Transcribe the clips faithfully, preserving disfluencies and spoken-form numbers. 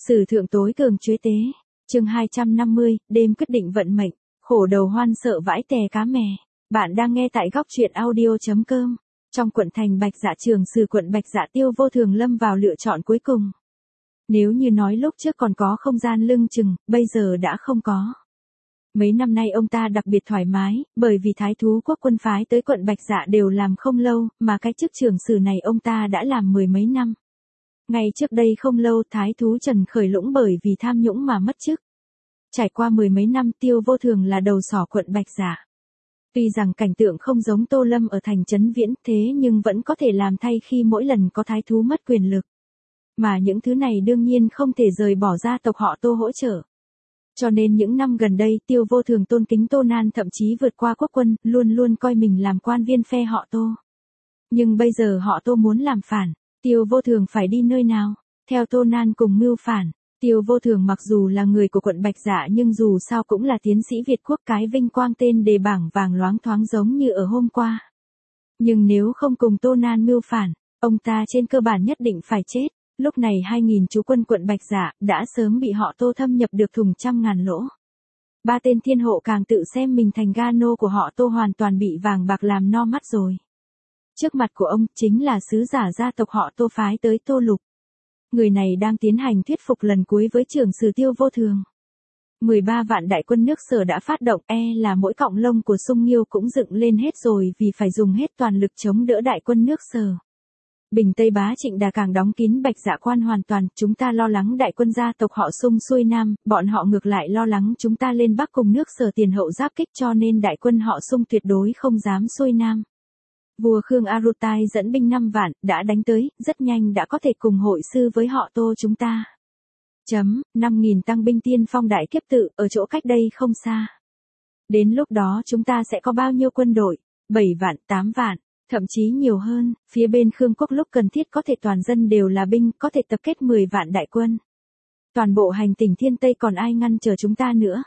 Sử thượng tối cường chuế tế. Chương hai trăm năm mươi, đêm quyết định vận mệnh. Khổ đầu hoan sợ vãi tè cá mè. Bạn đang nghe tại góc truyện audio.com. Trong quận thành Bạch Dạ, Trường Sử quận Bạch Dạ Tiêu Vô Thường lâm vào lựa chọn cuối cùng. Nếu như nói lúc trước còn có không gian lưng chừng, bây giờ đã không có. Mấy năm nay ông ta đặc biệt thoải mái, bởi vì thái thú quốc quân phái tới quận Bạch Dạ đều làm không lâu, mà cái chức Trường Sử này ông ta đã làm mười mấy năm. Ngay trước đây không lâu thái thú Trần Khởi Lũng bởi vì tham nhũng mà mất chức. Trải qua mười mấy năm Tiêu Vô Thường là đầu sỏ quận Bạch Dạ. Tuy rằng cảnh tượng không giống Tô Lâm ở thành Trấn Viễn thế nhưng vẫn có thể làm thay khi mỗi lần có thái thú mất quyền lực. Mà những thứ này đương nhiên không thể rời bỏ gia tộc họ Tô hỗ trợ. Cho nên những năm gần đây Tiêu Vô Thường tôn kính Tô Nan thậm chí vượt qua quốc quân, luôn luôn coi mình làm quan viên phe họ Tô. Nhưng bây giờ họ Tô muốn làm phản, Tiêu Vô Thường phải đi nơi nào? Theo Tô Nan cùng mưu phản. Tiêu Vô Thường mặc dù là người của quận Bạch Dạ nhưng dù sao cũng là tiến sĩ Việt quốc, cái vinh quang tên đề bảng vàng loáng thoáng giống như ở hôm qua. Nhưng nếu không cùng Tô Nan mưu phản, ông ta trên cơ bản nhất định phải chết. Lúc này hai nghìn chú quân quận Bạch Dạ đã sớm bị họ Tô thâm nhập được thùng trăm ngàn lỗ. Ba tên thiên hộ càng tự xem mình thành ga nô của họ Tô hoàn toàn bị vàng bạc làm no mắt rồi. Trước mặt của ông chính là sứ giả gia tộc họ Tô phái tới Tô Lục. Người này đang tiến hành thuyết phục lần cuối với Trường Sử Tiêu Vô Thường. mười ba vạn đại quân nước Sở đã phát động, e là mỗi cọng lông của Sung Nghiêu cũng dựng lên hết rồi vì phải dùng hết toàn lực chống đỡ đại quân nước Sở. Bình Tây Bá Trịnh Đà càng đóng kín Bạch Dạ quan hoàn toàn, chúng ta lo lắng đại quân gia tộc họ Sung xuôi Nam, bọn họ ngược lại lo lắng chúng ta lên Bắc cùng nước Sở tiền hậu giáp kích cho nên đại quân họ Sung tuyệt đối không dám xuôi Nam. Vua Khương Arutai dẫn binh năm vạn, đã đánh tới, rất nhanh đã có thể cùng hội sư với họ Tô chúng ta. Chấm, năm nghìn tăng binh tiên phong đại kiếp tự, ở chỗ cách đây không xa. Đến lúc đó chúng ta sẽ có bao nhiêu quân đội? bảy vạn, tám vạn, thậm chí nhiều hơn, phía bên Khương quốc lúc cần thiết có thể toàn dân đều là binh, có thể tập kết mười vạn đại quân. Toàn bộ hành tỉnh Thiên Tây còn ai ngăn chờ chúng ta nữa?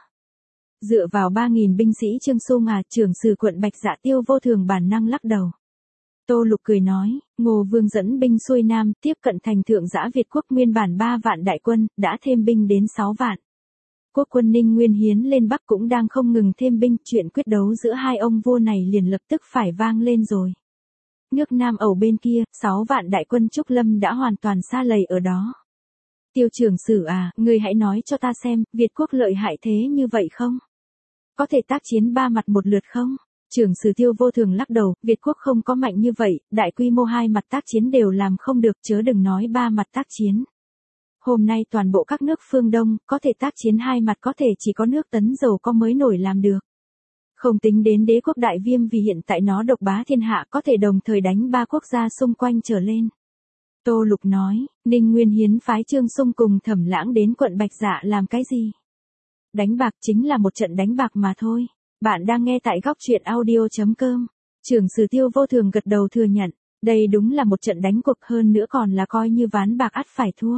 Dựa vào ba nghìn binh sĩ Trương Xô Ngà, Trưởng Sử quận Bạch Dạ Tiêu Vô Thường bản năng lắc đầu. Tô Lục cười nói, Ngô Vương dẫn binh xuôi Nam, tiếp cận thành Thượng Giã Việt quốc nguyên bản ba vạn đại quân, đã thêm binh đến sáu vạn. Quốc quân Ninh Nguyên Hiến lên Bắc cũng đang không ngừng thêm binh, chuyện quyết đấu giữa hai ông vua này liền lập tức phải vang lên rồi. Nước Nam Ẩu bên kia, sáu vạn đại quân Trúc Lâm đã hoàn toàn sa lầy ở đó. Tiêu Trường Sử à, người hãy nói cho ta xem, Việt quốc lợi hại thế như vậy không? Có thể tác chiến ba mặt một lượt không? Trường Sử Tiêu Vô Thường lắc đầu, Việt quốc không có mạnh như vậy, đại quy mô hai mặt tác chiến đều làm không được, chớ đừng nói ba mặt tác chiến. Hôm nay toàn bộ các nước phương Đông, có thể tác chiến hai mặt có thể chỉ có nước Tấn giàu có mới nổi làm được. Không tính đến đế quốc Đại Viêm vì hiện tại nó độc bá thiên hạ có thể đồng thời đánh ba quốc gia xung quanh trở lên. Tô Lục nói, Ninh Nguyên Hiến phái Trương Xung cùng Thẩm Lãng đến quận Bạch Dạ làm cái gì? Đánh bạc, chính là một trận đánh bạc mà thôi. Bạn đang nghe tại góc truyện audio.com. Trường Sử Tiêu Vô Thường gật đầu thừa nhận, đây đúng là một trận đánh cuộc, hơn nữa còn là coi như ván bạc ắt phải thua.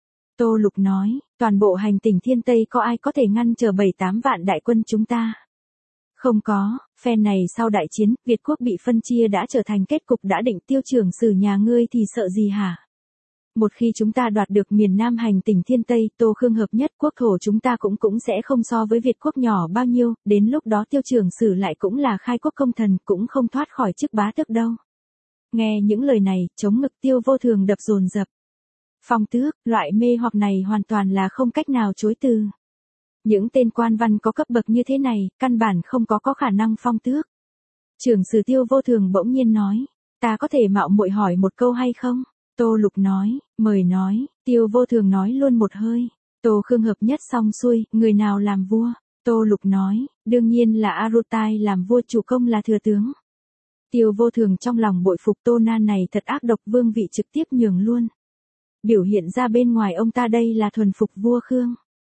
Tô Lục nói, toàn bộ hành tỉnh Thiên Tây có ai có thể ngăn chờ bảy tám vạn đại quân chúng ta? Không có, phe này sau đại chiến, Việt quốc bị phân chia đã trở thành kết cục đã định, Tiêu Trường Sử nhà ngươi thì sợ gì hả? Một khi chúng ta đoạt được miền Nam hành tỉnh Thiên Tây, Tô Khương hợp nhất, quốc thổ chúng ta cũng cũng sẽ không so với Việt quốc nhỏ bao nhiêu, đến lúc đó Tiêu Trường Sử lại cũng là khai quốc công thần, cũng không thoát khỏi chức bá tước đâu. Nghe những lời này, chống ngực Tiêu Vô Thường đập dồn dập. Phong tước, loại mê hoặc này hoàn toàn là không cách nào chối từ. Những tên quan văn có cấp bậc như thế này, căn bản không có có khả năng phong tước. Trường Sử Tiêu Vô Thường bỗng nhiên nói, ta có thể mạo muội hỏi một câu hay không? Tô Lục nói, mời nói, Tiêu Vô Thường nói luôn một hơi. Tô Khương hợp nhất xong xuôi, người nào làm vua? Tô Lục nói, đương nhiên là Arutai làm vua, chủ công là thừa tướng. Tiêu Vô Thường trong lòng bội phục Tô Nan này thật ác độc, vương vị trực tiếp nhường luôn. Biểu hiện ra bên ngoài ông ta đây là thuần phục vua Khương.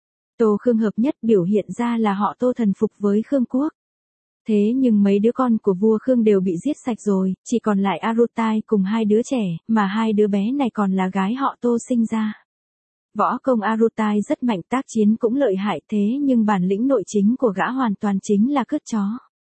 Tô Khương hợp nhất biểu hiện ra là họ Tô thần phục với Khương quốc. Thế nhưng mấy đứa con của vua Khương đều bị giết sạch rồi, chỉ còn lại Arutai cùng hai đứa trẻ, mà hai đứa bé này còn là gái họ Tô sinh ra. Võ công Arutai rất mạnh, tác chiến cũng lợi hại, thế nhưng bản lĩnh nội chính của gã hoàn toàn chính là cướp chó.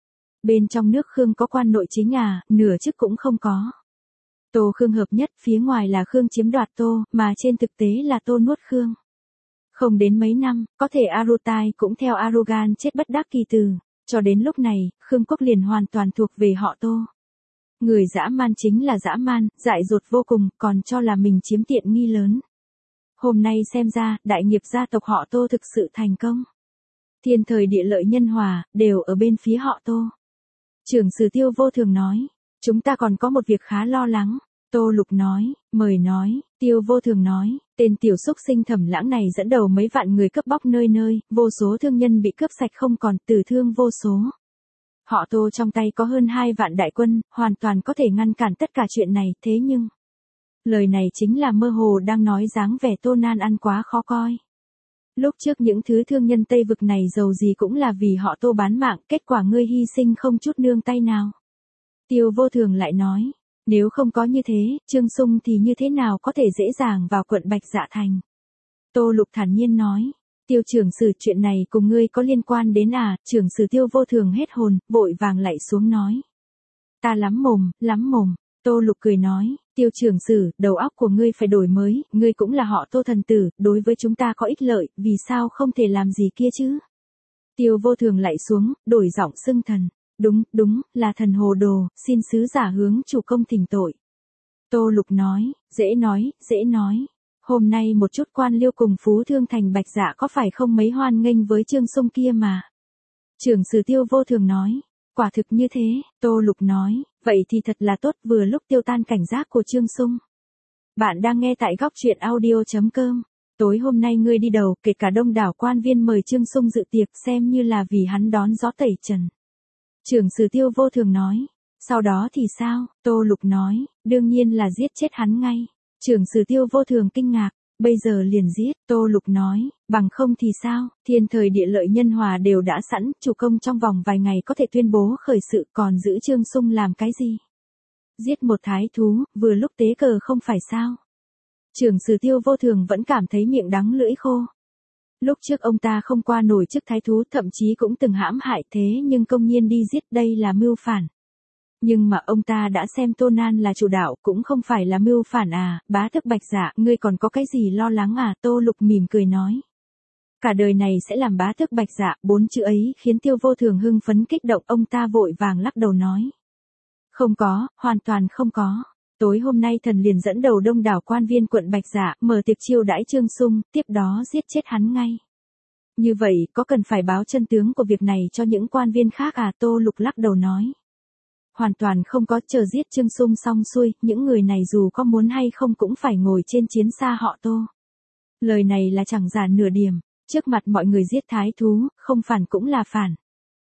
Bên trong nước Khương có quan nội chính à, nửa chức cũng không có. Tô Khương hợp nhất, phía ngoài là Khương chiếm đoạt Tô, mà trên thực tế là Tô nuốt Khương. Không đến mấy năm, có thể Arutai cũng theo Arugan chết bất đắc kỳ tử, cho đến lúc này, Khương Quốc liền hoàn toàn thuộc về họ Tô. Người dã man chính là dã man, dại dột vô cùng, còn cho là mình chiếm tiện nghi lớn. Hôm nay xem ra, đại nghiệp gia tộc họ Tô thực sự thành công. Thiên thời địa lợi nhân hòa, đều ở bên phía họ Tô. Trưởng sử Tiêu Vô Thường nói, chúng ta còn có một việc khá lo lắng. Tô Lục nói, mời nói, Tiêu Vô Thường nói, tên tiểu xúc sinh Thẩm Lãng này dẫn đầu mấy vạn người cướp bóc nơi nơi, vô số thương nhân bị cướp sạch không còn, tử thương vô số. Họ Tô trong tay có hơn hai vạn đại quân, hoàn toàn có thể ngăn cản tất cả chuyện này, thế nhưng... Lời này chính là mơ hồ đang nói dáng vẻ Tô nan ăn quá khó coi. Lúc trước những thứ thương nhân Tây Vực này giàu gì cũng là vì họ Tô bán mạng, kết quả ngươi hy sinh không chút nương tay nào. Tiêu Vô Thường lại nói, nếu không có như thế, Trương Sung thì như thế nào có thể dễ dàng vào quận Bạch Dạ Thành. Tô Lục thản nhiên nói, Tiêu trưởng sử chuyện này cùng ngươi có liên quan đến à, trưởng sử Tiêu Vô Thường hết hồn, vội vàng lạy xuống nói. Ta lắm mồm, lắm mồm, Tô Lục cười nói, Tiêu trưởng sử, đầu óc của ngươi phải đổi mới, ngươi cũng là họ Tô thần tử, đối với chúng ta có ích lợi, vì sao không thể làm gì kia chứ? Tiêu Vô Thường lạy xuống, đổi giọng xưng thần. Đúng, đúng, là thần hồ đồ, xin sứ giả hướng chủ công thỉnh tội. Tô Lục nói, dễ nói, dễ nói. Hôm nay một chút quan liêu cùng phú thương thành Bạch Dạ có phải không mấy hoan nghênh với Trương Sung kia mà. Trưởng sử Tiêu Vô Thường nói, quả thực như thế, Tô Lục nói, vậy thì thật là tốt, vừa lúc tiêu tan cảnh giác của Trương Sung. Bạn đang nghe tại góc truyện audio chấm com. Tối hôm nay ngươi đi đầu, kể cả đông đảo quan viên mời Trương Sung dự tiệc xem như là vì hắn đón gió tẩy trần. Trưởng sử Tiêu Vô Thường nói, sau đó thì sao? Tô Lục nói, đương nhiên là giết chết hắn ngay. Trưởng sử Tiêu Vô Thường kinh ngạc, bây giờ liền giết. Tô Lục nói, bằng không thì sao? Thiên thời địa lợi nhân hòa đều đã sẵn, chủ công trong vòng vài ngày có thể tuyên bố khởi sự, còn giữ Trương Sung làm cái gì? Giết một thái thú, vừa lúc tế cờ không phải sao? Trưởng sử Tiêu Vô Thường vẫn cảm thấy miệng đắng lưỡi khô. Lúc trước ông ta không qua nổi chức thái thú, thậm chí cũng từng hãm hại, thế nhưng công nhiên đi giết, đây là mưu phản. Nhưng mà ông ta đã xem Tô Nan là chủ đạo, cũng không phải là mưu phản à, bá tước Bạch Dạ, ngươi còn có cái gì lo lắng à? Tô Lục mỉm cười nói. Cả đời này sẽ làm bá tước Bạch Dạ, bốn chữ ấy khiến Tiêu Vô Thường hưng phấn kích động, ông ta vội vàng lắc đầu nói. Không có, hoàn toàn không có. Tối hôm nay thần liền dẫn đầu đông đảo quan viên quận Bạch Dạ, mở tiệc chiêu đãi Trương Sung, tiếp đó giết chết hắn ngay. Như vậy, có cần phải báo chân tướng của việc này cho những quan viên khác à? Tô Lục lắc đầu nói. Hoàn toàn không có, chờ giết Trương Sung xong xuôi, những người này dù có muốn hay không cũng phải ngồi trên chiến xa họ Tô. Lời này là chẳng giả nửa điểm, trước mặt mọi người giết thái thú, không phản cũng là phản.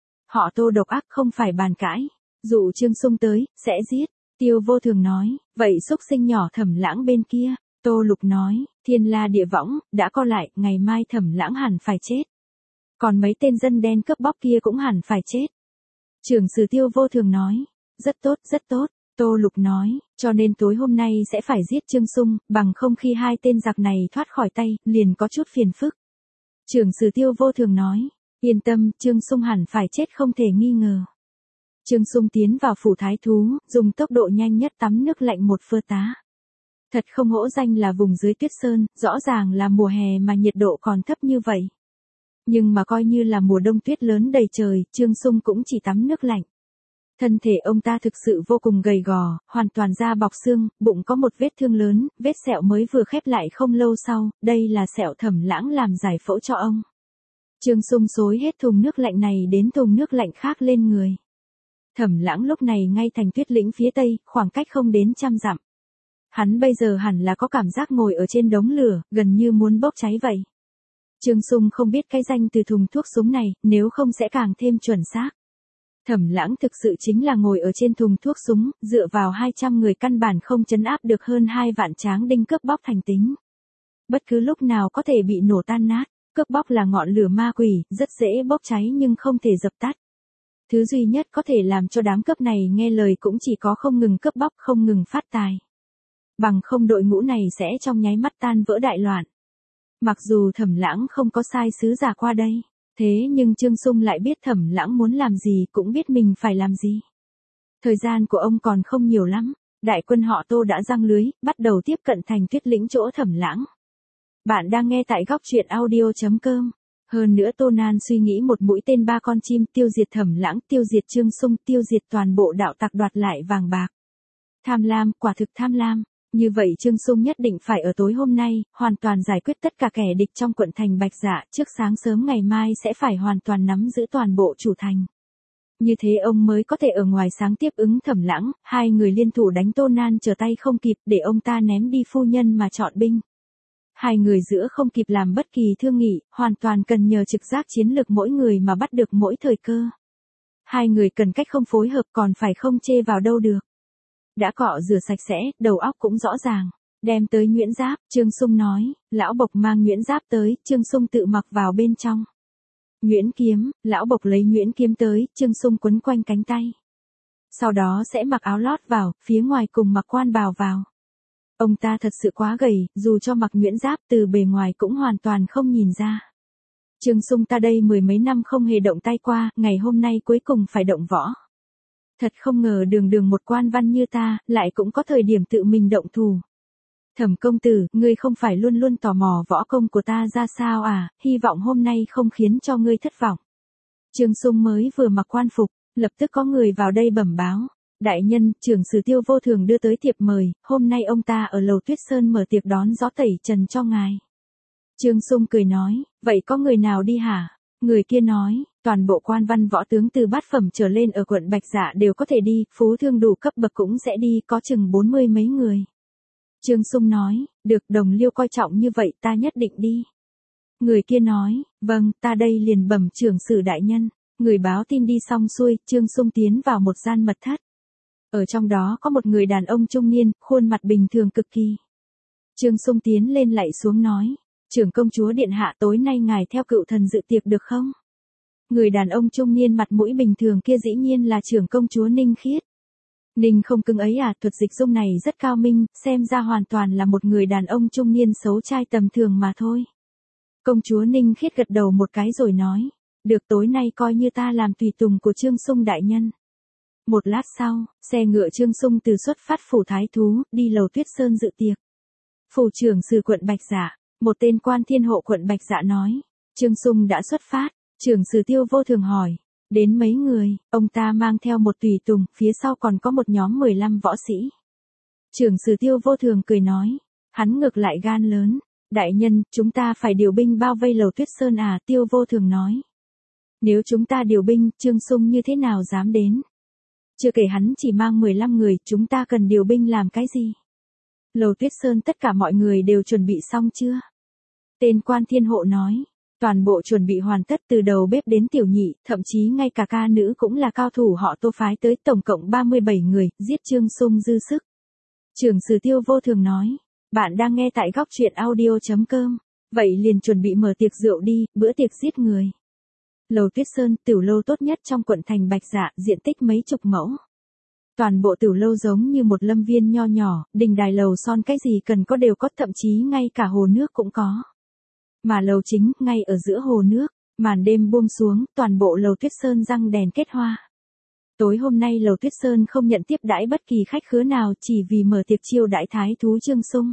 Họ Tô độc ác không phải bàn cãi, dụ Trương Sung tới, sẽ giết. Tiêu Vô Thường nói, vậy xúc sinh nhỏ Thẩm Lãng bên kia. Tô Lục nói, thiên la địa võng, đã co lại, ngày mai Thẩm Lãng hẳn phải chết. Còn mấy tên dân đen cướp bóc kia cũng hẳn phải chết. Trưởng sử Tiêu Vô Thường nói, rất tốt, rất tốt. Tô Lục nói, cho nên tối hôm nay sẽ phải giết Trương Sung, bằng không khi hai tên giặc này thoát khỏi tay, liền có chút phiền phức. Trưởng sử Tiêu Vô Thường nói, yên tâm, Trương Sung hẳn phải chết không thể nghi ngờ. Trương Sung tiến vào phủ thái thú, dùng tốc độ nhanh nhất tắm nước lạnh một phơ tá. Thật không hổ danh là vùng dưới tuyết sơn, rõ ràng là mùa hè mà nhiệt độ còn thấp như vậy. Nhưng mà coi như là mùa đông tuyết lớn đầy trời, Trương Sung cũng chỉ tắm nước lạnh. Thân thể ông ta thực sự vô cùng gầy gò, hoàn toàn da bọc xương, bụng có một vết thương lớn, vết sẹo mới vừa khép lại không lâu sau, đây là sẹo Thẩm Lãng làm giải phẫu cho ông. Trương Sung xối hết thùng nước lạnh này đến thùng nước lạnh khác lên người. Thẩm Lãng lúc này ngay thành tuyết lĩnh phía tây, khoảng cách không đến trăm dặm. Hắn bây giờ hẳn là có cảm giác ngồi ở trên đống lửa, gần như muốn bốc cháy vậy. Trương Sung không biết cái danh từ thùng thuốc súng này, nếu không sẽ càng thêm chuẩn xác. Thẩm Lãng thực sự chính là ngồi ở trên thùng thuốc súng, dựa vào hai trăm người căn bản không trấn áp được hơn hai vạn tráng đinh cướp bóc thành tính. Bất cứ lúc nào có thể bị nổ tan nát, cướp bóc là ngọn lửa ma quỷ, rất dễ bốc cháy nhưng không thể dập tắt. Thứ duy nhất có thể làm cho đám cướp này nghe lời cũng chỉ có không ngừng cướp bóc, không ngừng phát tài. Bằng không đội ngũ này sẽ trong nháy mắt tan vỡ đại loạn. Mặc dù Thẩm Lãng không có sai sứ giả qua đây, thế nhưng Trương Sung lại biết Thẩm Lãng muốn làm gì, cũng biết mình phải làm gì. Thời gian của ông còn không nhiều lắm, đại quân họ Tô đã giăng lưới, bắt đầu tiếp cận thành tuyết lĩnh chỗ Thẩm Lãng. Bạn đang nghe tại góc truyện audio chấm com. Hơn nữa Tô Nan suy nghĩ một mũi tên ba con chim, tiêu diệt Thẩm Lãng, tiêu diệt Trương Sung, tiêu diệt toàn bộ đạo tặc, đoạt lại vàng bạc. Tham lam, quả thực tham lam. Như vậy Trương Sung nhất định phải ở tối hôm nay, hoàn toàn giải quyết tất cả kẻ địch trong quận thành Bạch Dạ, trước sáng sớm ngày mai sẽ phải hoàn toàn nắm giữ toàn bộ chủ thành. Như thế ông mới có thể ở ngoài sáng tiếp ứng Thẩm Lãng, hai người liên thủ đánh Tô Nan trở tay không kịp để ông ta ném đi phu nhân mà chọn binh. Hai người giữa không kịp làm bất kỳ thương nghị, hoàn toàn cần nhờ trực giác chiến lược mỗi người mà bắt được mỗi thời cơ. Hai người cần cách không phối hợp còn phải không chê vào đâu được. Đã cọ rửa sạch sẽ, đầu óc cũng rõ ràng. Đem tới nhuyễn giáp, Trương Sung nói, lão Bộc mang nhuyễn giáp tới, Trương Sung tự mặc vào bên trong. Nhuyễn kiếm, lão Bộc lấy nhuyễn kiếm tới, Trương Sung quấn quanh cánh tay. Sau đó sẽ mặc áo lót vào, phía ngoài cùng mặc quan bào vào. Ông ta thật sự quá gầy, dù cho mặc nhuyễn giáp từ bề ngoài cũng hoàn toàn không nhìn ra. Trương Sung ta đây mười mấy năm không hề động tay qua, ngày hôm nay cuối cùng phải động võ. Thật không ngờ đường đường một quan văn như ta, lại cũng có thời điểm tự mình động thủ. Thẩm công tử, ngươi không phải luôn luôn tò mò võ công của ta ra sao à, hy vọng hôm nay không khiến cho ngươi thất vọng. Trương Sung mới vừa mặc quan phục, lập tức có người vào đây bẩm báo. Đại nhân, trưởng sử Tiêu Vô Thường đưa tới thiệp mời, hôm nay ông ta ở lầu Tuyết Sơn mở tiệc đón gió tẩy trần cho ngài. Trương Sung cười nói, vậy có người nào đi hả? Người kia nói, toàn bộ quan văn võ tướng từ bát phẩm trở lên ở quận Bạch Dạ đều có thể đi, phú thương đủ cấp bậc cũng sẽ đi, có chừng bốn mươi mấy người. Trương Sung nói, được, Đồng Liêu coi trọng như vậy ta nhất định đi. Người kia nói, vâng, ta đây liền bẩm trưởng sử đại nhân. Người báo tin đi xong xuôi, Trương Sung tiến vào một gian mật thất. Ở trong đó có một người đàn ông trung niên, khuôn mặt bình thường cực kỳ. Trương Sung tiến lên lạy xuống nói, trưởng công chúa điện hạ, tối nay ngài theo cựu thần dự tiệc được không? Người đàn ông trung niên mặt mũi bình thường kia dĩ nhiên là trưởng công chúa Ninh Khiết. Ninh không cưng ấy à, thuật dịch dung này rất cao minh, xem ra hoàn toàn là một người đàn ông trung niên xấu trai tầm thường mà thôi. Công chúa Ninh Khiết gật đầu một cái rồi nói, được, tối nay coi như ta làm tùy tùng của Trương Sung đại nhân. Một lát sau, xe ngựa Trương Sung từ xuất phát phủ Thái Thú, đi lầu Tuyết Sơn dự tiệc. Phủ trưởng sử quận Bạch Dạ, một tên quan thiên hộ quận Bạch Dạ nói, Trương Sung đã xuất phát. Trưởng sử Tiêu Vô Thường hỏi, đến mấy người? Ông ta mang theo một tùy tùng, phía sau còn có một nhóm mười lăm võ sĩ. Trưởng sử Tiêu Vô Thường cười nói, hắn ngược lại gan lớn, đại nhân, chúng ta phải điều binh bao vây lầu Tuyết Sơn à? Tiêu Vô Thường nói, nếu chúng ta điều binh, Trương Sung như thế nào dám đến? Chưa kể hắn chỉ mang mười lăm người, chúng ta cần điều binh làm cái gì? Lầu Tuyết Sơn tất cả mọi người đều chuẩn bị xong chưa? Tên quan thiên hộ nói, toàn bộ chuẩn bị hoàn tất từ đầu bếp đến tiểu nhị, thậm chí ngay cả ca nữ cũng là cao thủ họ Tô phái tới, tổng cộng ba mươi bảy người, giết Trương Sung dư sức. Trưởng sử Tiêu Vô Thường nói, bạn đang nghe tại góc truyện audio chấm com, vậy liền chuẩn bị mở tiệc rượu đi, bữa tiệc giết người. Lầu Tuyết Sơn, tiểu lâu tốt nhất trong quận thành Bạch Dạ, diện tích mấy chục mẫu. Toàn bộ tiểu lâu giống như một lâm viên nho nhỏ, đình đài lầu son cái gì cần có đều có, thậm chí ngay cả hồ nước cũng có. Mà lầu chính, ngay ở giữa hồ nước, màn đêm buông xuống, toàn bộ lầu Tuyết Sơn răng đèn kết hoa. Tối hôm nay lầu Tuyết Sơn không nhận tiếp đãi bất kỳ khách khứa nào, chỉ vì mở tiệc chiêu đãi Thái Thú Trương Sung.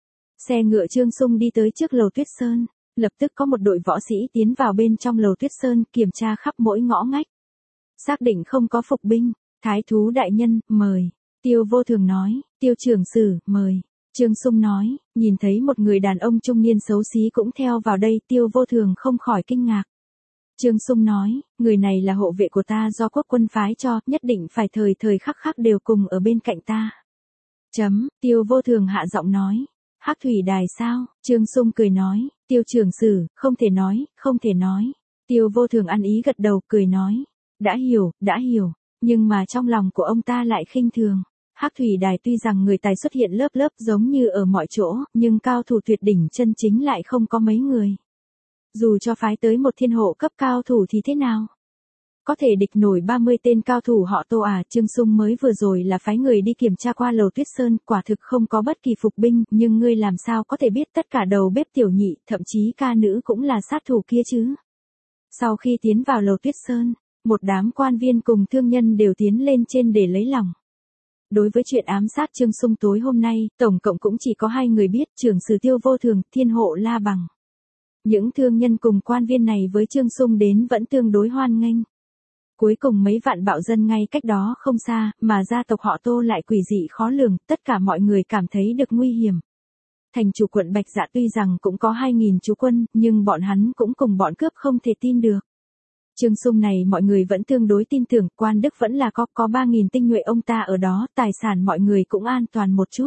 Xe ngựa Trương Sung đi tới trước lầu Tuyết Sơn. Lập tức có một đội võ sĩ tiến vào bên trong lầu Tuyết Sơn, kiểm tra khắp mỗi ngõ ngách. Xác định không có phục binh, Thái Thú đại nhân, mời. Tiêu Vô Thường nói, Tiêu trưởng sử, mời. Trương Sung nói, nhìn thấy một người đàn ông trung niên xấu xí cũng theo vào đây, Tiêu Vô Thường không khỏi kinh ngạc. Trương Sung nói, người này là hộ vệ của ta do quốc quân phái cho, nhất định phải thời thời khắc khắc đều cùng ở bên cạnh ta. Chấm, Tiêu Vô Thường hạ giọng nói. Hắc thủy đài sao? Trương Sung cười nói, Tiêu trưởng sử, không thể nói, không thể nói. Tiêu Vô Thường ăn ý gật đầu, cười nói, đã hiểu, đã hiểu, nhưng mà trong lòng của ông ta lại khinh thường. Hắc thủy đài tuy rằng người tài xuất hiện lớp lớp giống như ở mọi chỗ, nhưng cao thủ tuyệt đỉnh chân chính lại không có mấy người. Dù cho phái tới một thiên hộ cấp cao thủ thì thế nào? Có thể địch nổi ba mươi tên cao thủ họ Tô à? Trương Sung mới vừa rồi là phái người đi kiểm tra qua lầu Tuyết Sơn, quả thực không có bất kỳ phục binh, nhưng ngươi làm sao có thể biết tất cả đầu bếp tiểu nhị, thậm chí ca nữ cũng là sát thủ kia chứ? Sau khi tiến vào lầu Tuyết Sơn, một đám quan viên cùng thương nhân đều tiến lên trên để lấy lòng. đối với chuyện ám sát Trương Sung tối hôm nay, tổng cộng cũng chỉ có hai người biết, trưởng sử Tiêu Vô Thường, Thiên Hộ La Bằng. Những thương nhân cùng quan viên này với Trương Sung đến vẫn tương đối hoan nghênh. Cuối cùng mấy vạn bạo dân ngay cách đó không xa, mà gia tộc họ Tô lại quỷ dị khó lường, tất cả mọi người cảm thấy được nguy hiểm. Thành chủ quận Bạch Dạ tuy rằng cũng có hai nghìn chú quân, nhưng bọn hắn cũng cùng bọn cướp không thể tin được. Trương Sung này mọi người vẫn tương đối tin tưởng, quan đức vẫn là có, có ba nghìn tinh nhuệ ông ta ở đó, tài sản mọi người cũng an toàn một chút.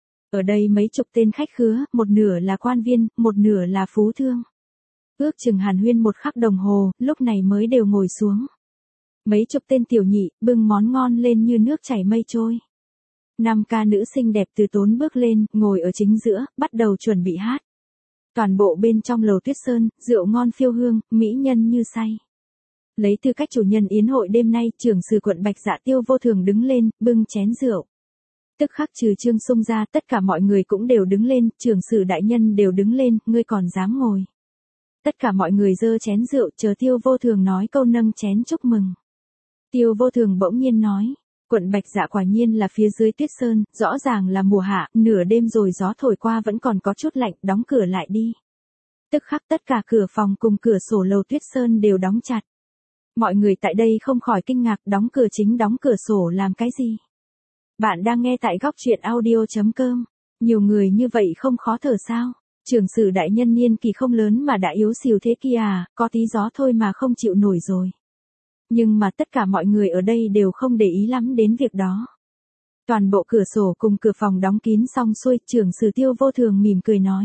Ở đây mấy chục tên khách khứa, một nửa là quan viên, một nửa là phú thương. Ước chừng hàn huyên một khắc đồng hồ, lúc này mới đều ngồi xuống. Mấy chục tên tiểu nhị, bưng món ngon lên như nước chảy mây trôi. Năm ca nữ xinh đẹp từ tốn bước lên, ngồi ở chính giữa, bắt đầu chuẩn bị hát. Toàn bộ bên trong lầu Tuyết Sơn, rượu ngon phiêu hương, mỹ nhân như say. Lấy tư cách chủ nhân yến hội đêm nay, trưởng sử quận Bạch Dạ Tiêu Vô Thường đứng lên, bưng chén rượu. Tức khắc trừ Trương Sung ra, tất cả mọi người cũng đều đứng lên, trưởng sử đại nhân đều đứng lên, ngươi còn dám ngồi. Tất cả mọi người giơ chén rượu, chờ Tiêu Vô Thường nói câu nâng chén chúc mừng. Tiêu Vô Thường bỗng nhiên nói, quận Bạch Dạ quả nhiên là phía dưới Tuyết Sơn, rõ ràng là mùa hạ, nửa đêm rồi gió thổi qua vẫn còn có chút lạnh, đóng cửa lại đi. Tức khắc tất cả cửa phòng cùng cửa sổ lầu Tuyết Sơn đều đóng chặt. Mọi người tại đây không khỏi kinh ngạc, đóng cửa chính đóng cửa sổ làm cái gì? Bạn đang nghe tại góc truyện audio chấm com. Nhiều người như vậy không khó thở sao? Trưởng sử đại nhân niên kỳ không lớn mà đã yếu xìu thế kia à, có tí gió thôi mà không chịu nổi rồi. Nhưng mà tất cả mọi người ở đây đều không để ý lắm đến việc đó. Toàn bộ cửa sổ cùng cửa phòng đóng kín xong xuôi, trưởng sử Tiêu Vô Thường mỉm cười nói.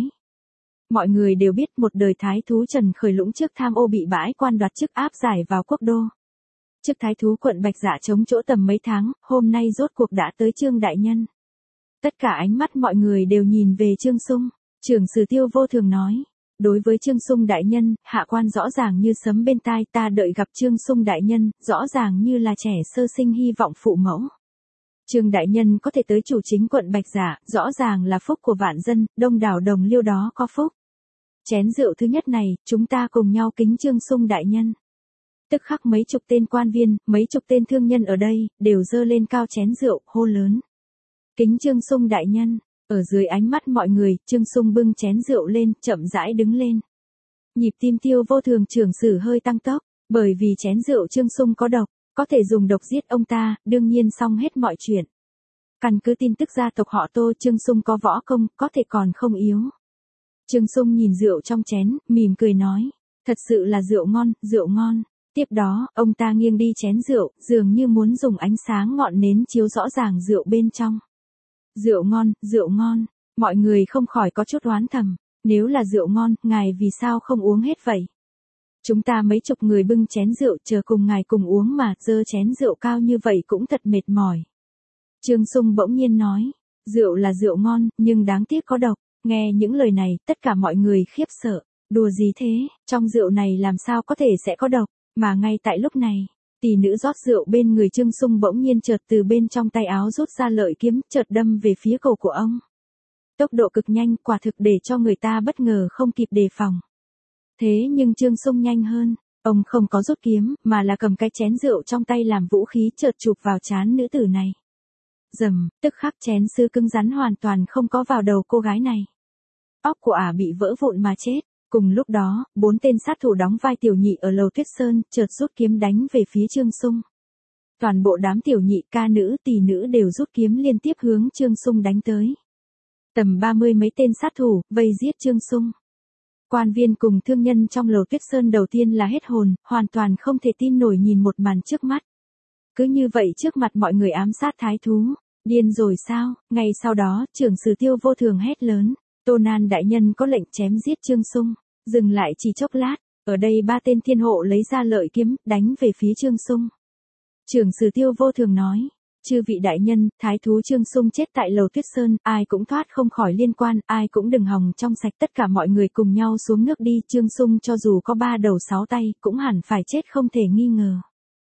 Mọi người đều biết một đời thái thú Trần Khởi Lũng trước tham ô bị bãi quan đoạt chức áp giải vào quốc đô. Chức thái thú quận Bạch Dạ chống chỗ tầm mấy tháng, hôm nay rốt cuộc đã tới Trương đại nhân. Tất cả ánh mắt mọi người đều nhìn về Trương Sung, trưởng sử Tiêu Vô Thường nói. Đối với Trương Sung đại nhân, hạ quan rõ ràng như sấm bên tai, ta đợi gặp Trương Sung đại nhân, rõ ràng như là trẻ sơ sinh hy vọng phụ mẫu. Trương đại nhân có thể tới chủ chính quận Bạch Dạ, rõ ràng là phúc của vạn dân, đông đảo đồng liêu đó có phúc. Chén rượu thứ nhất này, chúng ta cùng nhau kính Trương Sung đại nhân. Tức khắc mấy chục tên quan viên, mấy chục tên thương nhân ở đây, đều dơ lên cao chén rượu, hô lớn. Kính Trương Sung đại nhân. Ở dưới ánh mắt mọi người, Trương Sung bưng chén rượu lên, chậm rãi đứng lên. Nhịp tim Tiêu Vô Thường trưởng sử hơi tăng tốc, bởi vì chén rượu Trương Sung có độc, có thể dùng độc giết ông ta, đương nhiên xong hết mọi chuyện. Căn cứ tin tức gia tộc họ Tô, Trương Sung có võ công, có thể còn không yếu. Trương Sung nhìn rượu trong chén, mỉm cười nói, thật sự là rượu ngon, rượu ngon. Tiếp đó, ông ta nghiêng đi chén rượu, dường như muốn dùng ánh sáng ngọn nến chiếu rõ ràng rượu bên trong. Rượu ngon, rượu ngon, mọi người không khỏi có chút oán thầm, nếu là rượu ngon, ngài vì sao không uống hết vậy? Chúng ta mấy chục người bưng chén rượu chờ cùng ngài cùng uống mà, dơ chén rượu cao như vậy cũng thật mệt mỏi. Trương Sung bỗng nhiên nói, rượu là rượu ngon, nhưng đáng tiếc có độc. Nghe những lời này, tất cả mọi người khiếp sợ, đùa gì thế, trong rượu này làm sao có thể sẽ có độc, mà ngay tại lúc này, tỷ nữ rót rượu bên người Trương Sung bỗng nhiên chợt từ bên trong tay áo rút ra lợi kiếm, chợt đâm về phía cổ của ông. Tốc độ cực nhanh, quả thực để cho người ta bất ngờ không kịp đề phòng. Thế nhưng Trương Sung nhanh hơn, ông không có rút kiếm, mà là cầm cái chén rượu trong tay làm vũ khí chợt chụp vào trán nữ tử này. Dầm, tức khắc chén sứ cứng rắn hoàn toàn không có vào đầu cô gái này. Óc của ả bị vỡ vụn mà chết. Cùng lúc đó, bốn tên sát thủ đóng vai tiểu nhị ở lầu Tuyết Sơn, chợt rút kiếm đánh về phía Trương Sung. Toàn bộ đám tiểu nhị, ca nữ, tỷ nữ đều rút kiếm liên tiếp hướng Trương Sung đánh tới. Tầm ba mươi mấy tên sát thủ, vây giết Trương Sung. Quan viên cùng thương nhân trong lầu Tuyết Sơn đầu tiên là hết hồn, hoàn toàn không thể tin nổi nhìn một màn trước mắt. Cứ như vậy trước mặt mọi người ám sát thái thú, điên rồi sao? Ngay sau đó, trưởng sử Tiêu Vô Thường hét lớn, Tô Nan đại nhân có lệnh chém giết Trương Sung. Dừng lại chỉ chốc lát, ở đây ba tên thiên hộ lấy ra lợi kiếm, đánh về phía Trương Sung. Trưởng sử Tiêu Vô Thường nói, chư vị đại nhân, thái thú Trương Sung chết tại lầu Tuyết Sơn, ai cũng thoát không khỏi liên quan, ai cũng đừng hòng trong sạch, tất cả mọi người cùng nhau xuống nước đi, Trương Sung cho dù có ba đầu sáu tay, cũng hẳn phải chết không thể nghi ngờ.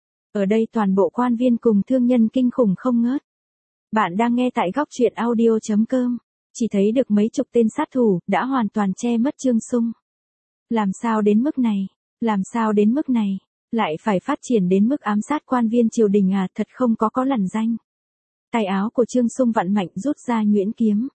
Ở đây toàn bộ quan viên cùng thương nhân kinh khủng không ngớt. Bạn đang nghe tại góc truyện audio chấm com, chỉ thấy được mấy chục tên sát thủ, đã hoàn toàn che mất Trương Sung. Làm sao đến mức này? Làm sao đến mức này? Lại phải phát triển đến mức ám sát quan viên triều đình à, thật không có có lằn danh. Tay áo của Trương Sung vặn mạnh rút ra nhuyễn kiếm.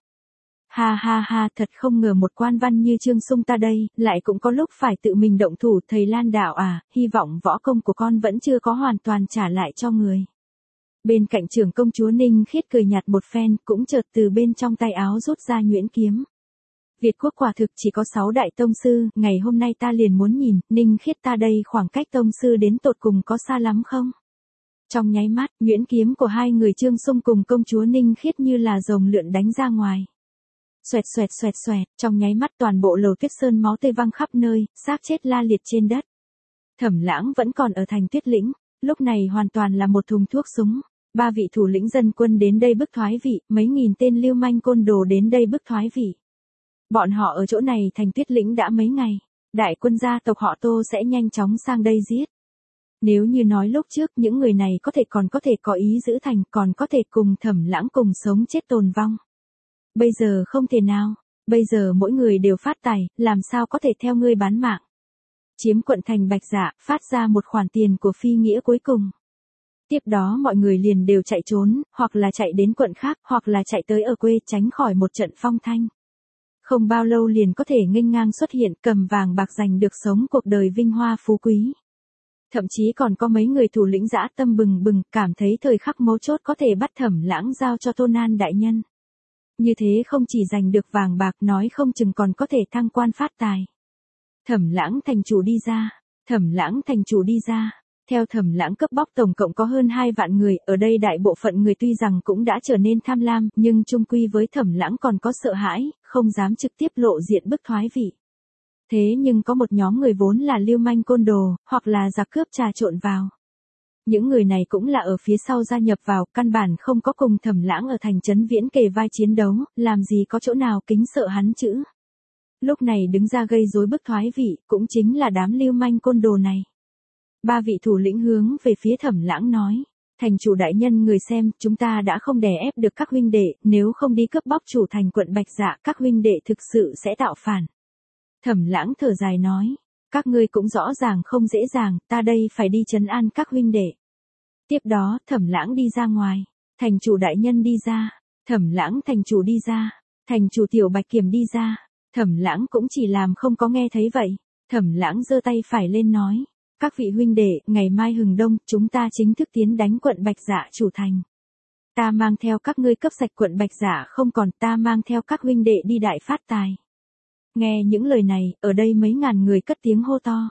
Ha ha ha, thật không ngờ một quan văn như Trương Sung ta đây, lại cũng có lúc phải tự mình động thủ. Thầy Lan đạo à, hy vọng võ công của con vẫn chưa có hoàn toàn trả lại cho người. Bên cạnh trưởng công chúa Ninh Khiết cười nhạt một phen, cũng chợt từ bên trong tay áo rút ra nhuyễn kiếm. Việt quốc quả thực chỉ có sáu đại tông sư, ngày hôm nay ta liền muốn nhìn, Ninh Khiết ta đây khoảng cách tông sư đến tột cùng có xa lắm không? Trong nháy mắt, nhuyễn kiếm của hai người Trương Sung cùng công chúa Ninh Khiết như là rồng lượn đánh ra ngoài. Xoẹt xoẹt xoẹt xoẹt, trong nháy mắt toàn bộ Lầu Tuyết Sơn máu tươi văng khắp nơi, xác chết la liệt trên đất. Thẩm Lãng vẫn còn ở thành Tuyết Lĩnh, lúc này hoàn toàn là một thùng thuốc súng. Ba vị thủ lĩnh dân quân đến đây bức thoái vị, mấy nghìn tên lưu manh côn đồ đến đây bức thoái vị. Bọn họ ở chỗ này thành Tuyết Lĩnh đã mấy ngày, đại quân gia tộc họ Tô sẽ nhanh chóng sang đây giết. Nếu như nói lúc trước những người này có thể còn có thể có ý giữ thành, còn có thể cùng Thẩm Lãng cùng sống chết tồn vong. Bây giờ không thể nào, bây giờ mỗi người đều phát tài, làm sao có thể theo ngươi bán mạng. Chiếm quận thành Bạch Dạ, phát ra một khoản tiền của phi nghĩa cuối cùng. Tiếp đó mọi người liền đều chạy trốn, hoặc là chạy đến quận khác, hoặc là chạy tới ở quê tránh khỏi một trận phong thanh. Không bao lâu liền có thể nghênh ngang xuất hiện, cầm vàng bạc giành được sống cuộc đời vinh hoa phú quý. Thậm chí còn có mấy người thủ lĩnh dã tâm bừng bừng, cảm thấy thời khắc mấu chốt có thể bắt Thẩm Lãng giao cho Tô Nan đại nhân. Như thế không chỉ giành được vàng bạc, nói không chừng còn có thể thăng quan phát tài. Thẩm Lãng thành chủ đi ra, Thẩm Lãng thành chủ đi ra. Theo Thẩm Lãng cấp bóc tổng cộng có hơn hai vạn người, ở đây đại bộ phận người tuy rằng cũng đã trở nên tham lam, nhưng chung quy với Thẩm Lãng còn có sợ hãi, không dám trực tiếp lộ diện bức thoái vị. Thế nhưng có một nhóm người vốn là lưu manh côn đồ, hoặc là giặc cướp trà trộn vào. Những người này cũng là ở phía sau gia nhập vào, căn bản không có cùng Thẩm Lãng ở thành trấn Viễn kề vai chiến đấu, làm gì có chỗ nào kính sợ hắn chữ. Lúc này đứng ra gây rối bức thoái vị, cũng chính là đám lưu manh côn đồ này. Ba vị thủ lĩnh hướng về phía Thẩm Lãng nói, thành chủ đại nhân người xem, chúng ta đã không đè ép được các huynh đệ, nếu không đi cướp bóc chủ thành quận Bạch Dạ, các huynh đệ thực sự sẽ tạo phản. Thẩm Lãng thở dài nói, các ngươi cũng rõ ràng không dễ dàng, ta đây phải đi trấn an các huynh đệ. Tiếp đó, Thẩm Lãng đi ra ngoài, thành chủ đại nhân đi ra, Thẩm Lãng thành chủ đi ra, thành chủ Tiểu Bạch Kiểm đi ra, Thẩm Lãng cũng chỉ làm không có nghe thấy vậy. Thẩm Lãng giơ tay phải lên nói, các vị huynh đệ, ngày mai hừng đông, chúng ta chính thức tiến đánh quận Bạch Dạ chủ thành. Ta mang theo các ngươi cấp sạch quận Bạch Dạ, không còn, ta mang theo các huynh đệ đi đại phát tài. Nghe những lời này, ở đây mấy ngàn người cất tiếng hô to.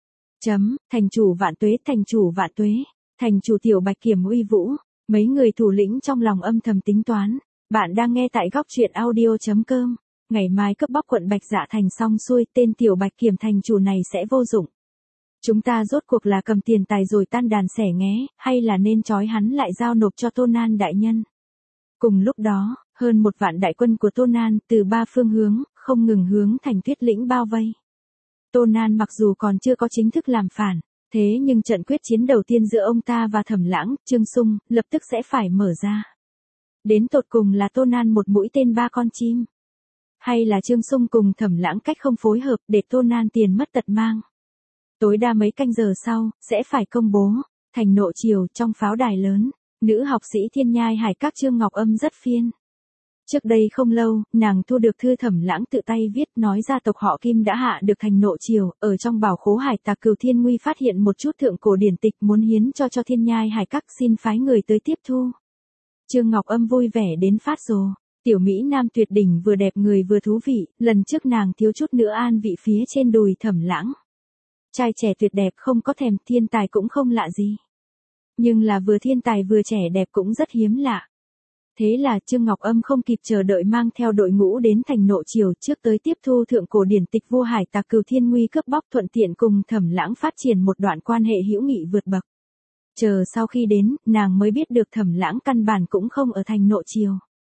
Chấm, thành chủ vạn tuế, thành chủ vạn tuế, thành chủ Tiểu Bạch Kiểm uy vũ. Mấy người thủ lĩnh trong lòng âm thầm tính toán. Bạn đang nghe tại góc truyện audio chấm com. Ngày mai cướp bóc quận Bạch Dạ thành xong xuôi, tên Tiểu Bạch Kiểm thành chủ này sẽ vô dụng. Chúng ta rốt cuộc là cầm tiền tài rồi tan đàn xẻ nghé, hay là nên trói hắn lại giao nộp cho Tô Nan đại nhân. Cùng lúc đó, hơn một vạn đại quân của Tô Nan từ ba phương hướng, không ngừng hướng thành Tuyết Lĩnh bao vây. Tô Nan mặc dù còn chưa có chính thức làm phản, thế nhưng trận quyết chiến đầu tiên giữa ông ta và Thẩm Lãng, Trương Sung, lập tức sẽ phải mở ra. Đến tột cùng là Tô Nan một mũi tên ba con chim, hay là Trương Sung cùng Thẩm Lãng cách không phối hợp để Tô Nan tiền mất tật mang. Tối đa mấy canh giờ sau, sẽ phải công bố. Thành Nộ Triều, trong pháo đài lớn, nữ học sĩ Thiên Nhai Hải Các Trương Ngọc Âm rất phiên. Trước đây không lâu, nàng thu được thư Thẩm Lãng tự tay viết, nói gia tộc họ Kim đã hạ được thành Nộ Triều, ở trong bảo khố Hải Tạc Cửu Thiên Nguy phát hiện một chút thượng cổ điển tịch muốn hiến cho cho Thiên Nhai Hải Các, xin phái người tới tiếp thu. Trương Ngọc Âm vui vẻ đến phát rồ. Tiểu Mỹ Nam tuyệt đỉnh vừa đẹp người vừa thú vị, lần trước nàng thiếu chút nữa an vị phía trên đùi Thẩm Lãng. Trai trẻ tuyệt đẹp không có thèm, thiên tài cũng không lạ gì. Nhưng là vừa thiên tài vừa trẻ đẹp cũng rất hiếm lạ. Thế là Trương Ngọc Âm không kịp chờ đợi mang theo đội ngũ đến thành Nộ Triều trước tới tiếp thu thượng cổ điển tịch vua Hải Tạc Cửu Thiên Nguy cướp bóc, thuận tiện cùng Thẩm Lãng phát triển một đoạn quan hệ hữu nghị vượt bậc. Chờ sau khi đến, nàng mới biết được Thẩm Lãng căn bản cũng không ở thành Nộ Triều.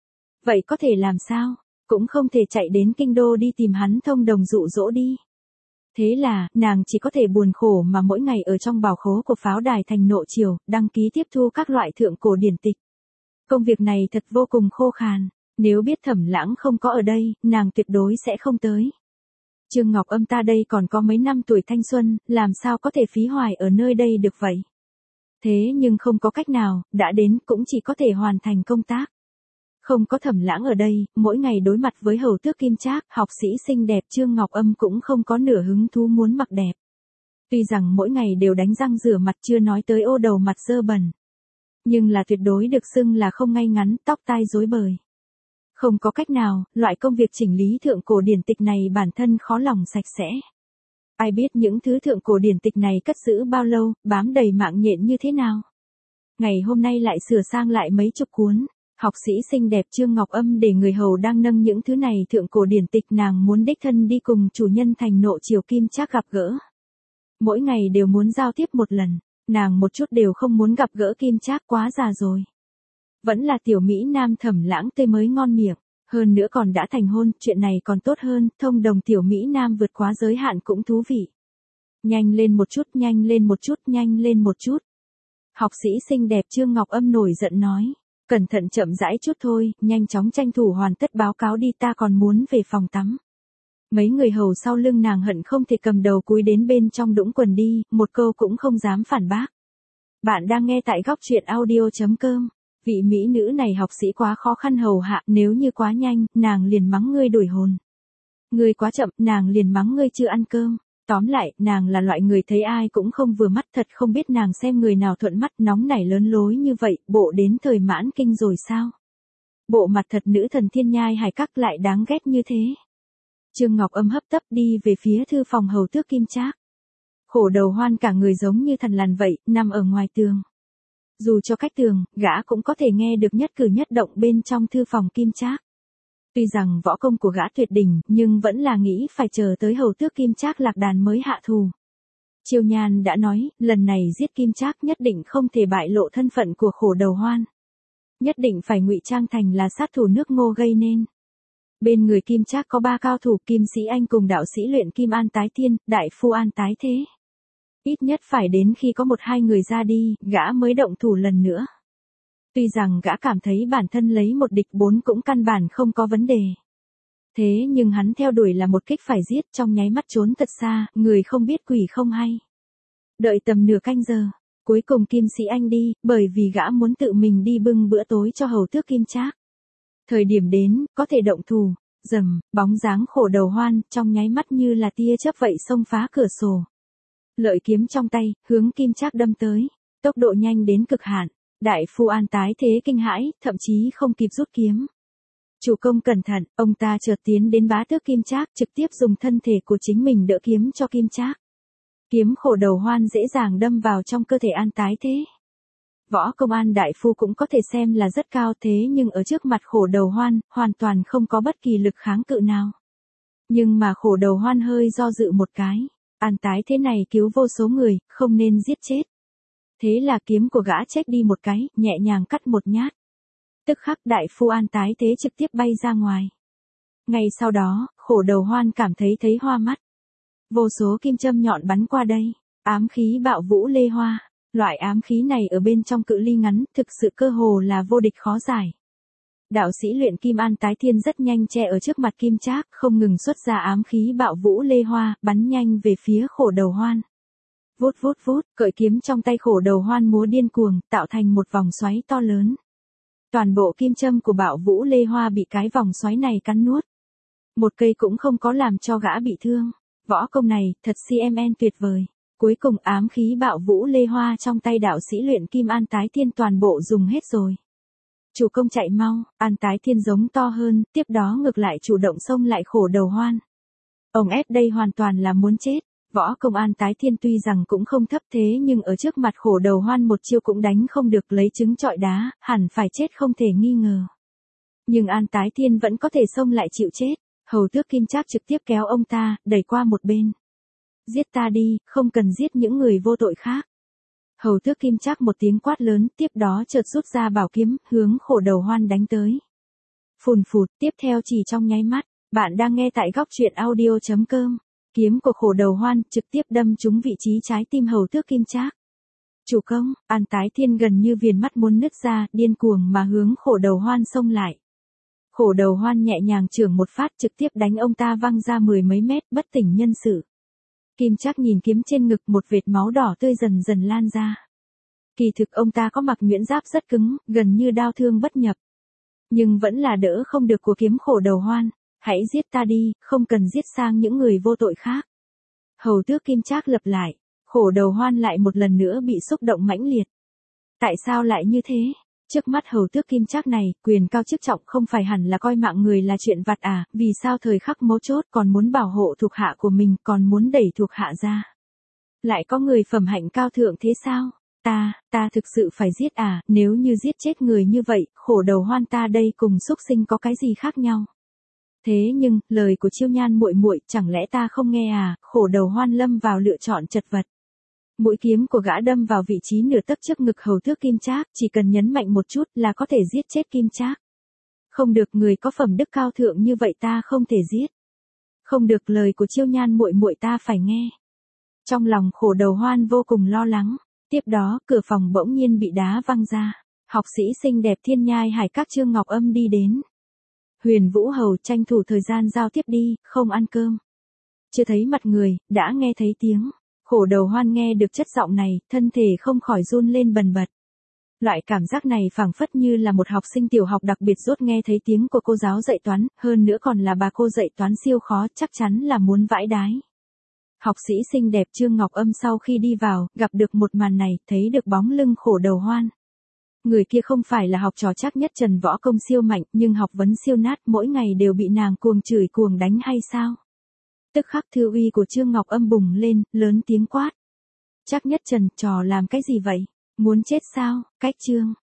Vậy có thể làm sao? Cũng không thể chạy đến kinh đô đi tìm hắn thông đồng dụ dỗ đi. Thế là, nàng chỉ có thể buồn khổ mà mỗi ngày ở trong bảo khố của pháo đài thành Nộ Triều, đăng ký tiếp thu các loại thượng cổ điển tịch. Công việc này thật vô cùng khô khan, nếu biết Thẩm Lãng không có ở đây, nàng tuyệt đối sẽ không tới. Trương Ngọc Âm ta đây còn có mấy năm tuổi thanh xuân, làm sao có thể phí hoài ở nơi đây được vậy? Thế nhưng không có cách nào, đã đến cũng chỉ có thể hoàn thành công tác. Không có Thẩm Lãng ở đây, mỗi ngày đối mặt với hầu tước Kim Trác, học sĩ xinh đẹp Trương Ngọc Âm cũng không có nửa hứng thú muốn mặc đẹp. Tuy rằng mỗi ngày đều đánh răng rửa mặt chưa nói tới ô đầu mặt dơ bẩn. Nhưng là tuyệt đối được xưng là không ngay ngắn, tóc tai rối bời. Không có cách nào, loại công việc chỉnh lý thượng cổ điển tịch này bản thân khó lòng sạch sẽ. Ai biết những thứ thượng cổ điển tịch này cất giữ bao lâu, bám đầy mạng nhện như thế nào. Ngày hôm nay lại sửa sang lại mấy chục cuốn. Học sĩ xinh đẹp Trương Ngọc Âm để người hầu đang nâng những thứ này thượng cổ điển tịch, nàng muốn đích thân đi cùng chủ nhân thành Nộ Triều Kim Trác gặp gỡ. Mỗi ngày đều muốn giao tiếp một lần, nàng một chút đều không muốn gặp gỡ Kim Trác, quá già rồi. Vẫn là tiểu Mỹ Nam Thẩm Lãng tươi mới ngon miệng, hơn nữa còn đã thành hôn, chuyện này còn tốt hơn, thông đồng tiểu Mỹ Nam vượt quá giới hạn cũng thú vị. Nhanh lên một chút, nhanh lên một chút, nhanh lên một chút. Học sĩ xinh đẹp Trương Ngọc Âm nổi giận nói. Cẩn thận chậm rãi chút thôi, nhanh chóng tranh thủ hoàn tất báo cáo đi, ta còn muốn về phòng tắm. Mấy người hầu sau lưng nàng hận không thể cầm đầu cúi đến bên trong đũng quần đi, một câu cũng không dám phản bác. Bạn đang nghe tại góc truyện audio chấm com. Vị mỹ nữ này học sĩ quá khó khăn hầu hạ, nếu như quá nhanh, nàng liền mắng ngươi đuổi hồn. Ngươi quá chậm, nàng liền mắng ngươi chưa ăn cơm. Tóm lại, nàng là loại người thấy ai cũng không vừa mắt, thật không biết nàng xem người nào thuận mắt, nóng nảy lớn lối như vậy, bộ đến thời mãn kinh rồi sao? Bộ mặt thật nữ thần thiên nhai hải các lại đáng ghét như thế. Trương Ngọc Âm hấp tấp đi về phía thư phòng hầu tước Kim Trác. Khổ đầu Hoan cả người giống như thần lằn vậy, nằm ở ngoài tường. Dù cho cách tường, gã cũng có thể nghe được nhất cử nhất động bên trong thư phòng Kim Trác. Tuy rằng võ công của gã tuyệt đỉnh, nhưng vẫn là nghĩ phải chờ tới hầu tước Kim Trác lạc đàn mới hạ thù. Chiêu Nhan đã nói, lần này giết Kim Trác nhất định không thể bại lộ thân phận của khổ đầu Hoan. Nhất định phải ngụy trang thành là sát thủ nước Ngô gây nên. Bên người Kim Trác có ba cao thủ, Kim Sĩ Anh cùng đạo sĩ luyện Kim An Tái Thiên, đại phu An Tái Thế. Ít nhất phải đến khi có một hai người ra đi, gã mới động thủ lần nữa. Tuy rằng gã cảm thấy bản thân lấy một địch bốn cũng căn bản không có vấn đề. Thế nhưng hắn theo đuổi là một kích phải giết, trong nháy mắt trốn thật xa, người không biết quỷ không hay. Đợi tầm nửa canh giờ, cuối cùng Kim Sĩ Anh đi, bởi vì gã muốn tự mình đi bưng bữa tối cho hầu tước Kim Trác. Thời điểm đến, có thể động thủ, rầm, bóng dáng khổ đầu Hoan, trong nháy mắt như là tia chớp vậy xông phá cửa sổ. Lợi kiếm trong tay, hướng Kim Trác đâm tới, tốc độ nhanh đến cực hạn. Đại phu An Tái Thế kinh hãi, thậm chí không kịp rút kiếm. Chủ công cẩn thận, ông ta chợt tiến đến bá tước Kim Trác, trực tiếp dùng thân thể của chính mình đỡ kiếm cho Kim Trác. Kiếm khổ đầu Hoan dễ dàng đâm vào trong cơ thể An Tái Thế. Võ công An đại phu cũng có thể xem là rất cao, thế nhưng ở trước mặt khổ đầu Hoan, hoàn toàn không có bất kỳ lực kháng cự nào. Nhưng mà khổ đầu Hoan hơi do dự một cái, An Tái Thế này cứu vô số người, không nên giết chết. Thế là kiếm của gã chếch đi một cái, nhẹ nhàng cắt một nhát. Tức khắc đại phu An Tái Thế trực tiếp bay ra ngoài. Ngay sau đó, khổ đầu Hoan cảm thấy thấy hoa mắt. Vô số kim châm nhọn bắn qua đây, ám khí bạo vũ lê hoa. Loại ám khí này ở bên trong cự ly ngắn, thực sự cơ hồ là vô địch khó giải. Đạo sĩ luyện Kim An Tái Thiên rất nhanh che ở trước mặt Kim Trác, không ngừng xuất ra ám khí bạo vũ lê hoa, bắn nhanh về phía khổ đầu Hoan. Vút vút vút, cởi kiếm trong tay khổ đầu Hoan múa điên cuồng, tạo thành một vòng xoáy to lớn. Toàn bộ kim châm của bạo vũ lê hoa bị cái vòng xoáy này cắn nuốt. Một cây cũng không có làm cho gã bị thương. Võ công này, thật xê em en tuyệt vời. Cuối cùng ám khí bạo vũ lê hoa trong tay đạo sĩ luyện Kim An Tái Thiên toàn bộ dùng hết rồi. Chủ công chạy mau, An Tái Thiên giống to hơn, tiếp đó ngược lại chủ động xông lại khổ đầu Hoan. Ông ép đây hoàn toàn là muốn chết. Võ công An Tái Thiên tuy rằng cũng không thấp thế nhưng ở trước mặt khổ đầu Hoan một chiêu cũng đánh không được, lấy trứng trọi đá, hẳn phải chết không thể nghi ngờ. Nhưng An Tái Thiên vẫn có thể xông lại chịu chết, hầu tước Kim Trác trực tiếp kéo ông ta, đẩy qua một bên. Giết ta đi, không cần giết những người vô tội khác. Hầu tước Kim Trác một tiếng quát lớn, tiếp đó chợt rút ra bảo kiếm, hướng khổ đầu Hoan đánh tới. Phùn phụt, tiếp theo chỉ trong nháy mắt, bạn đang nghe tại góc truyện audio chấm com. Kiếm của khổ đầu Hoan trực tiếp đâm trúng vị trí trái tim hầu tước Kim Trác. Chủ công, An Tái Thiên gần như viền mắt muốn nứt ra, điên cuồng mà hướng khổ đầu Hoan xông lại. Khổ đầu Hoan nhẹ nhàng chưởng một phát trực tiếp đánh ông ta văng ra mười mấy mét, bất tỉnh nhân sự. Kim Trác nhìn kiếm trên ngực, một vệt máu đỏ tươi dần dần lan ra. Kỳ thực ông ta có mặc nhuyễn giáp rất cứng, gần như đao thương bất nhập. Nhưng vẫn là đỡ không được của kiếm khổ đầu hoan. Hãy giết ta đi, không cần giết sang những người vô tội khác. Hầu tước Kim Trác lập lại, khổ đầu hoan lại một lần nữa bị xúc động mãnh liệt. Tại sao lại như thế? Trước mắt hầu tước Kim Trác này, quyền cao chức trọng không phải hẳn là coi mạng người là chuyện vặt à, vì sao thời khắc mấu chốt còn muốn bảo hộ thuộc hạ của mình, còn muốn đẩy thuộc hạ ra. Lại có người phẩm hạnh cao thượng thế sao? Ta, ta thực sự phải giết à, nếu như giết chết người như vậy, khổ đầu hoan ta đây cùng súc sinh có cái gì khác nhau? Thế nhưng, lời của Chiêu Nhan muội muội, chẳng lẽ ta không nghe à? Khổ đầu hoan lâm vào lựa chọn chật vật. Mũi kiếm của gã đâm vào vị trí nửa tấc trước ngực hầu tước Kim Trác, chỉ cần nhấn mạnh một chút là có thể giết chết Kim Trác. Không được, người có phẩm đức cao thượng như vậy ta không thể giết. Không được, lời của Chiêu Nhan muội muội ta phải nghe. Trong lòng khổ đầu hoan vô cùng lo lắng. Tiếp đó, cửa phòng bỗng nhiên bị đá văng ra. Học sĩ xinh đẹp Thiên Nhai Hải Các Trương Ngọc Âm đi đến. Huyền Vũ Hầu tranh thủ thời gian giao tiếp đi, không ăn cơm. Chưa thấy mặt người, đã nghe thấy tiếng. Khổ đầu hoan nghe được chất giọng này, thân thể không khỏi run lên bần bật. Loại cảm giác này phảng phất như là một học sinh tiểu học đặc biệt rốt nghe thấy tiếng của cô giáo dạy toán, hơn nữa còn là bà cô dạy toán siêu khó, chắc chắn là muốn vãi đái. Học sĩ xinh đẹp Trương Ngọc Âm sau khi đi vào, gặp được một màn này, thấy được bóng lưng khổ đầu hoan. Người kia không phải là học trò Trác Nhất Trần võ công siêu mạnh, nhưng học vấn siêu nát, mỗi ngày đều bị nàng cuồng chửi cuồng đánh hay sao? Tức khắc thư uy của Trương Ngọc Âm bùng lên, lớn tiếng quát. Trác Nhất Trần, trò làm cái gì vậy? Muốn chết sao? Cách Trương